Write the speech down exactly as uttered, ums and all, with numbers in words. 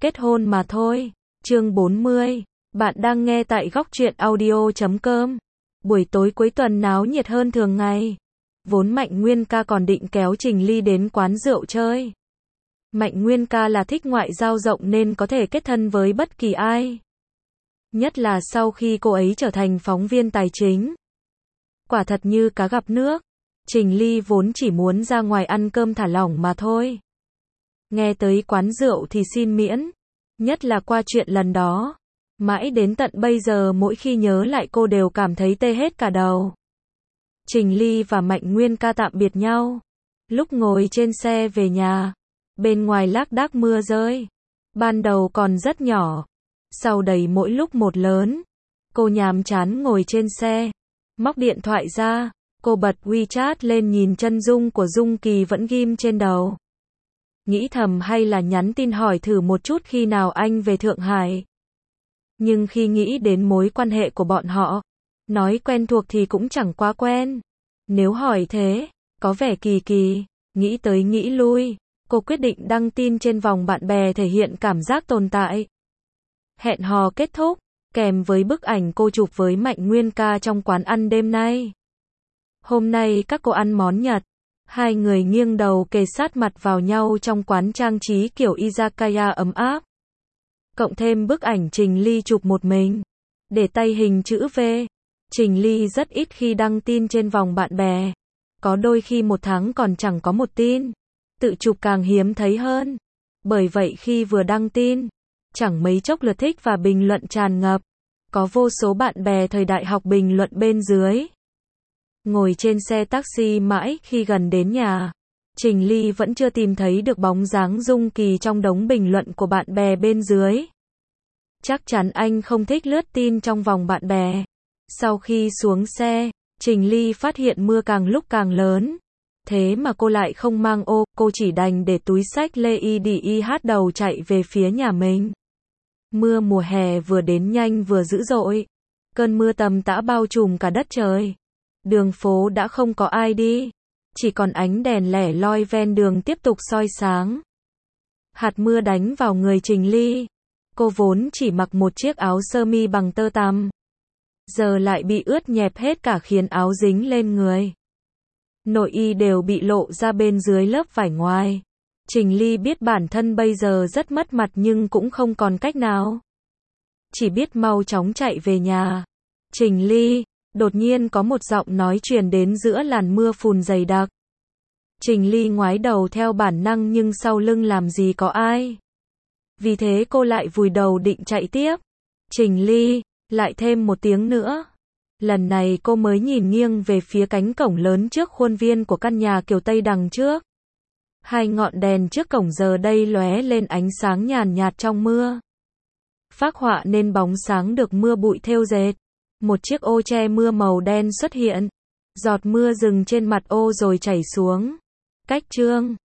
kết hôn mà thôi. Chương bốn mươi. Bạn đang nghe tại góc truyện audio chấm com. Buổi tối cuối tuần náo nhiệt hơn thường ngày. Vốn Mạnh Nguyên ca còn định kéo Trình Ly đến quán rượu chơi. Mạnh Nguyên ca là thích ngoại giao rộng nên có thể kết thân với bất kỳ ai. Nhất là sau khi cô ấy trở thành phóng viên tài chính. Quả thật như cá gặp nước. Trình Ly vốn chỉ muốn ra ngoài ăn cơm thả lỏng mà thôi. Nghe tới quán rượu thì xin miễn. Nhất là qua chuyện lần đó. Mãi đến tận bây giờ mỗi khi nhớ lại cô đều cảm thấy tê hết cả đầu. Trình Ly và Mạnh Nguyên ca tạm biệt nhau. Lúc ngồi trên xe về nhà, bên ngoài lác đác mưa rơi. Ban đầu còn rất nhỏ, sau đầy mỗi lúc một lớn. Cô nhàm chán ngồi trên xe, móc điện thoại ra, cô bật WeChat lên nhìn chân dung của Dung Kỳ vẫn ghim trên đầu. Nghĩ thầm hay là nhắn tin hỏi thử một chút khi nào anh về Thượng Hải. Nhưng khi nghĩ đến mối quan hệ của bọn họ, nói quen thuộc thì cũng chẳng quá quen. Nếu hỏi thế, có vẻ kỳ kỳ, nghĩ tới nghĩ lui, cô quyết định đăng tin trên vòng bạn bè thể hiện cảm giác tồn tại. Hẹn hò kết thúc, kèm với bức ảnh cô chụp với Mạnh Nguyên ca trong quán ăn đêm nay. Hôm nay các cô ăn món Nhật. Hai người nghiêng đầu kề sát mặt vào nhau trong quán trang trí kiểu izakaya ấm áp. Cộng thêm bức ảnh Trình Ly chụp một mình, để tay hình chữ V. Trình Ly rất ít khi đăng tin trên vòng bạn bè. Có đôi khi một tháng còn chẳng có một tin. Tự chụp càng hiếm thấy hơn. Bởi vậy khi vừa đăng tin, chẳng mấy chốc lượt thích và bình luận tràn ngập. Có vô số bạn bè thời đại học bình luận bên dưới. Ngồi trên xe taxi mãi khi gần đến nhà, Trình Ly vẫn chưa tìm thấy được bóng dáng Dung Kỳ trong đống bình luận của bạn bè bên dưới. Chắc chắn anh không thích lướt tin trong vòng bạn bè. Sau khi xuống xe, Trình Ly phát hiện mưa càng lúc càng lớn. Thế mà cô lại không mang ô, cô chỉ đành để túi xách lê y đi y hát đầu chạy về phía nhà mình. Mưa mùa hè vừa đến nhanh vừa dữ dội. Cơn mưa tầm tã bao trùm cả đất trời. Đường phố đã không có ai đi, chỉ còn ánh đèn lẻ loi ven đường tiếp tục soi sáng. Hạt mưa đánh vào người Trình Ly. Cô vốn chỉ mặc một chiếc áo sơ mi bằng tơ tằm, giờ lại bị ướt nhẹp hết cả khiến áo dính lên người. Nội y đều bị lộ ra bên dưới lớp vải ngoài. Trình Ly biết bản thân bây giờ rất mất mặt nhưng cũng không còn cách nào. Chỉ biết mau chóng chạy về nhà. Trình Ly, đột nhiên có một giọng nói truyền đến giữa làn mưa phùn dày đặc. Trình Ly ngoái đầu theo bản năng nhưng sau lưng làm gì có ai. Vì thế cô lại vùi đầu định chạy tiếp. Trình Ly, lại thêm một tiếng nữa. Lần này cô mới nhìn nghiêng về phía cánh cổng lớn trước khuôn viên của căn nhà kiểu Tây đằng trước. Hai ngọn đèn trước cổng giờ đây lóe lên ánh sáng nhàn nhạt trong mưa. Phác họa nên bóng sáng được mưa bụi thêu dệt. Một chiếc ô che mưa màu đen xuất hiện. Giọt mưa dừng trên mặt ô rồi chảy xuống. Cách chương